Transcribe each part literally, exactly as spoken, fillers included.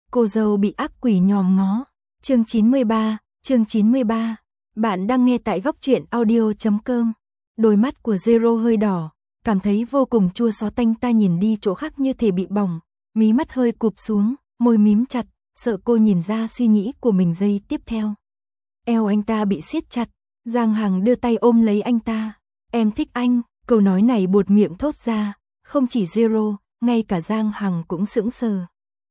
Cô dâu bị ác quỷ nhòm ngó. Chương chín mươi ba, chương chín mươi ba. Bạn đang nghe tại góc truyện audio chấm com. Đôi mắt của Zero hơi đỏ, cảm thấy vô cùng chua xót. Anh ta nhìn đi chỗ khác như thể bị bỏng, mí mắt hơi cụp xuống, môi mím chặt, sợ cô nhìn ra suy nghĩ của mình giây tiếp theo. Eo anh ta bị siết chặt, Giang Hằng đưa tay ôm lấy anh ta. Em thích anh, câu nói này buột miệng thốt ra, không chỉ Zero, ngay cả Giang Hằng cũng sững sờ.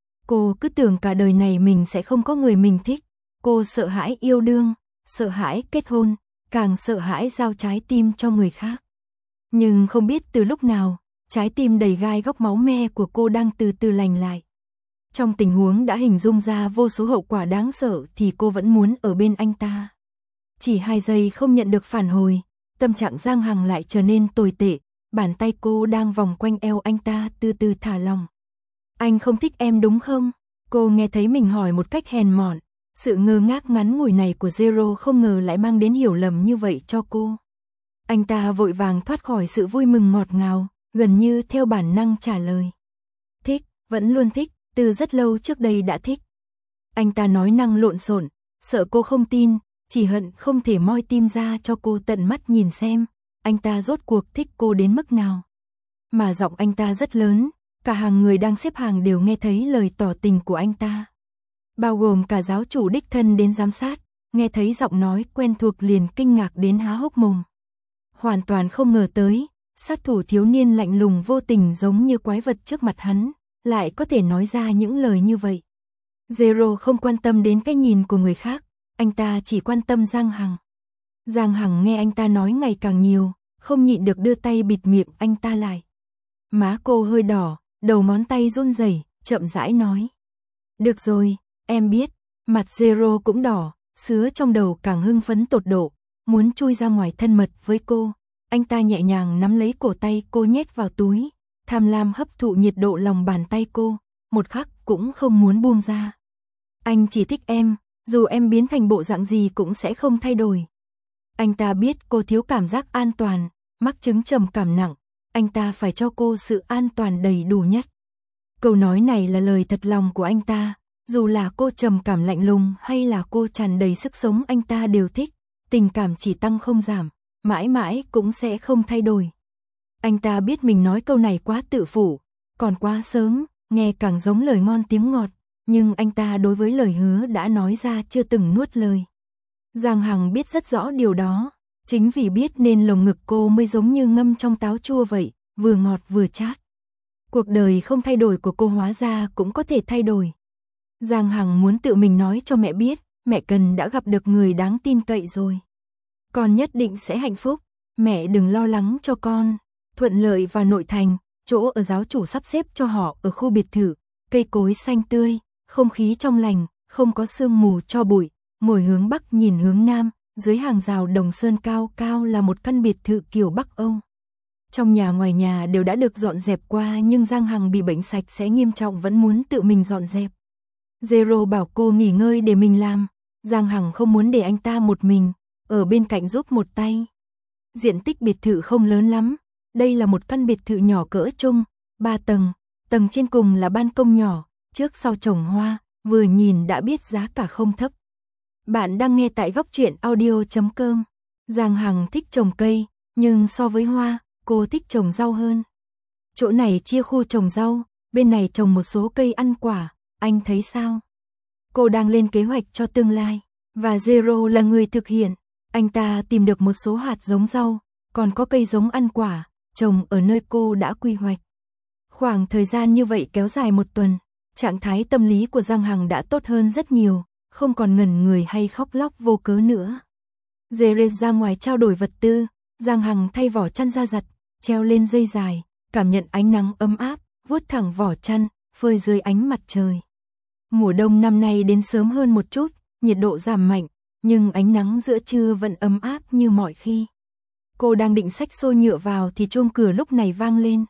Cô cứ tưởng cả đời này mình sẽ không có người mình thích. Cô sợ hãi yêu đương, sợ hãi kết hôn, càng sợ hãi giao trái tim cho người khác. Nhưng không biết từ lúc nào, trái tim đầy gai góc máu me của cô đang từ từ lành lại. Trong tình huống đã hình dung ra vô số hậu quả đáng sợ thì cô vẫn muốn ở bên anh ta. Chỉ hai giây không nhận được phản hồi, tâm trạng Giang Hằng lại trở nên tồi tệ, bàn tay cô đang vòng quanh eo anh ta từ từ thả lỏng. Anh không thích em đúng không? Cô nghe thấy mình hỏi một cách hèn mọn, sự ngơ ngác ngắn ngủi này của Zero không ngờ lại mang đến hiểu lầm như vậy cho cô. Anh ta vội vàng thoát khỏi sự vui mừng ngọt ngào, gần như theo bản năng trả lời. Thích, vẫn luôn thích, từ rất lâu trước đây đã thích. Anh ta nói năng lộn xộn, sợ cô không tin, chỉ hận không thể moi tim ra cho cô tận mắt nhìn xem, anh ta rốt cuộc thích cô đến mức nào. Mà giọng anh ta rất lớn, cả hàng người đang xếp hàng đều nghe thấy lời tỏ tình của anh ta. Bao gồm cả giáo chủ đích thân đến giám sát, nghe thấy giọng nói quen thuộc liền kinh ngạc đến há hốc mồm. Hoàn toàn không ngờ tới, sát thủ thiếu niên lạnh lùng vô tình giống như quái vật trước mặt hắn, lại có thể nói ra những lời như vậy. Zero không quan tâm đến cái nhìn của người khác, anh ta chỉ quan tâm Giang Hằng. Giang Hằng nghe anh ta nói ngày càng nhiều, không nhịn được đưa tay bịt miệng anh ta lại. Má cô hơi đỏ, đầu ngón tay run rẩy, chậm rãi nói. Được rồi, em biết. Mặt Zero cũng đỏ, sứa trong đầu càng hưng phấn tột độ, muốn chui ra ngoài thân mật với cô. Anh ta nhẹ nhàng nắm lấy cổ tay cô nhét vào túi, tham lam hấp thụ nhiệt độ lòng bàn tay cô, một khắc cũng không muốn buông ra. Anh chỉ thích em, dù em biến thành bộ dạng gì cũng sẽ không thay đổi. Anh ta biết cô thiếu cảm giác an toàn, mắc chứng trầm cảm nặng, anh ta phải cho cô sự an toàn đầy đủ nhất. Câu nói này là lời thật lòng của anh ta, dù là cô trầm cảm lạnh lùng hay là cô tràn đầy sức sống anh ta đều thích, tình cảm chỉ tăng không giảm, mãi mãi cũng sẽ không thay đổi. Anh ta biết mình nói câu này quá tự phụ, còn quá sớm, nghe càng giống lời ngon tiếng ngọt, nhưng anh ta đối với lời hứa đã nói ra chưa từng nuốt lời. Giang Hằng biết rất rõ điều đó, chính vì biết nên lồng ngực cô mới giống như ngâm trong táo chua vậy, vừa ngọt vừa chát. Cuộc đời không thay đổi của cô hóa ra cũng có thể thay đổi. Giang Hằng muốn tự mình nói cho mẹ biết, mẹ Cần đã gặp được người đáng tin cậy rồi. Con nhất định sẽ hạnh phúc, mẹ đừng lo lắng cho con. Thuận lợi vào nội thành, chỗ ở giáo chủ sắp xếp cho họ ở khu biệt thự, cây cối xanh tươi, không khí trong lành, không có sương mù cho bụi, ngồi hướng bắc nhìn hướng nam, dưới hàng rào đồng sơn cao cao là một căn biệt thự kiểu Bắc Âu. Trong nhà ngoài nhà đều đã được dọn dẹp qua nhưng Giang Hằng bị bệnh sạch sẽ nghiêm trọng vẫn muốn tự mình dọn dẹp. Zero bảo cô nghỉ ngơi để mình làm, Giang Hằng không muốn để anh ta một mình, ở bên cạnh giúp một tay. Diện tích biệt thự không lớn lắm, đây là một căn biệt thự nhỏ cỡ trung, ba tầng, tầng trên cùng là ban công nhỏ, trước sau trồng hoa, vừa nhìn đã biết giá cả không thấp. Bạn đang nghe tại góc truyện audio chấm com. Giang Hằng thích trồng cây, nhưng so với hoa, cô thích trồng rau hơn. Chỗ này chia khu trồng rau, bên này trồng một số cây ăn quả, anh thấy sao? Cô đang lên kế hoạch cho tương lai, và Zero là người thực hiện. Anh ta tìm được một số hạt giống rau, còn có cây giống ăn quả, trồng ở nơi cô đã quy hoạch. Khoảng thời gian như vậy kéo dài một tuần, trạng thái tâm lý của Giang Hằng đã tốt hơn rất nhiều, không còn ngẩn người hay khóc lóc vô cớ nữa. Zero ra ngoài trao đổi vật tư, Giang Hằng thay vỏ chăn ra giặt, treo lên dây dài, cảm nhận ánh nắng ấm áp, vuốt thẳng vỏ chăn, phơi dưới ánh mặt trời. Mùa đông năm nay đến sớm hơn một chút, nhiệt độ giảm mạnh, nhưng ánh nắng giữa trưa vẫn ấm áp như mọi khi. Cô đang định xách xô nhựa vào thì chuông cửa lúc này vang lên.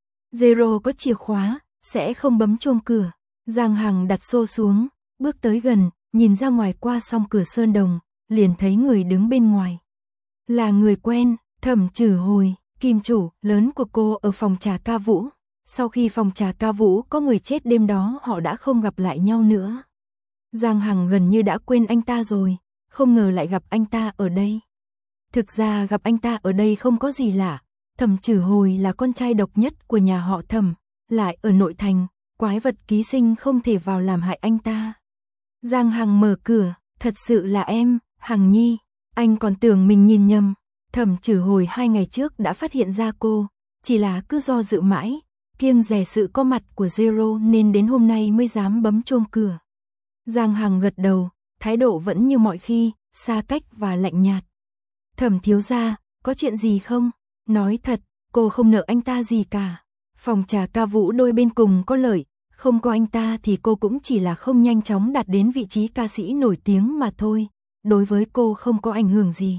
Zero có chìa khóa, sẽ không bấm chuông cửa. Giang Hằng đặt xô xuống, bước tới gần, nhìn ra ngoài qua song cửa sơn đồng, liền thấy người đứng bên ngoài. Là người quen, Thẩm Trử Hồi, kim chủ lớn của cô ở phòng trà ca vũ. Sau khi phòng trà ca vũ có người chết đêm đó họ đã không gặp lại nhau nữa. Giang Hằng gần như đã quên anh ta rồi, không ngờ lại gặp anh ta ở đây. Thực ra gặp anh ta ở đây không có gì lạ, Thẩm Trử Hồi là con trai độc nhất của nhà họ Thẩm, lại ở nội thành, quái vật ký sinh không thể vào làm hại anh ta. Giang Hằng mở cửa, thật sự là em, Hằng Nhi, anh còn tưởng mình nhìn nhầm. Thẩm Trử Hồi hai ngày trước đã phát hiện ra cô, chỉ là cứ do dự mãi, kiêng dè sự có mặt của Zero nên đến hôm nay mới dám bấm chuông cửa. Giang Hằng gật đầu, thái độ vẫn như mọi khi, xa cách và lạnh nhạt. Thẩm thiếu gia, có chuyện gì không? Nói thật, cô không nợ anh ta gì cả. Phòng trà ca vũ đôi bên cùng có lợi, không có anh ta thì cô cũng chỉ là không nhanh chóng đạt đến vị trí ca sĩ nổi tiếng mà thôi. Đối với cô không có ảnh hưởng gì.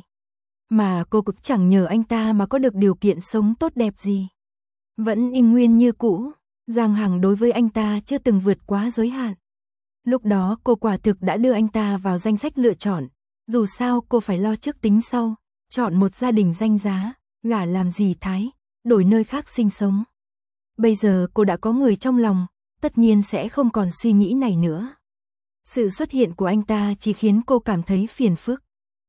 Mà cô cũng chẳng nhờ anh ta mà có được điều kiện sống tốt đẹp gì. Vẫn y nguyên như cũ, Giang Hằng đối với anh ta chưa từng vượt quá giới hạn. Lúc đó cô quả thực đã đưa anh ta vào danh sách lựa chọn, dù sao cô phải lo trước tính sau, chọn một gia đình danh giá, gả làm dì thái, đổi nơi khác sinh sống. Bây giờ cô đã có người trong lòng, tất nhiên sẽ không còn suy nghĩ này nữa. Sự xuất hiện của anh ta chỉ khiến cô cảm thấy phiền phức.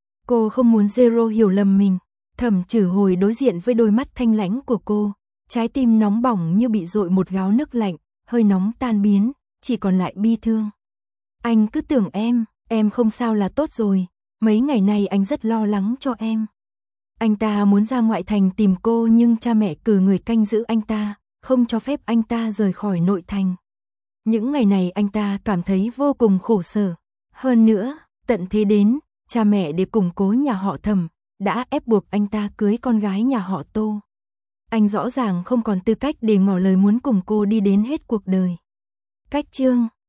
Cô không muốn Zero hiểu lầm mình. Thẩm Trử Hồi đối diện với đôi mắt thanh lãnh của cô, trái tim nóng bỏng như bị dội một gáo nước lạnh, hơi nóng tan biến, chỉ còn lại bi thương. Anh cứ tưởng em, em không sao là tốt rồi, mấy ngày nay anh rất lo lắng cho em. Anh ta muốn ra ngoại thành tìm cô nhưng cha mẹ cử người canh giữ anh ta, không cho phép anh ta rời khỏi nội thành. Những ngày này anh ta cảm thấy vô cùng khổ sở. Hơn nữa, tận thế đến, cha mẹ để củng cố nhà họ Thẩm, đã ép buộc anh ta cưới con gái nhà họ Tô. Anh rõ ràng không còn tư cách để ngỏ lời muốn cùng cô đi đến hết cuộc đời. Cách chương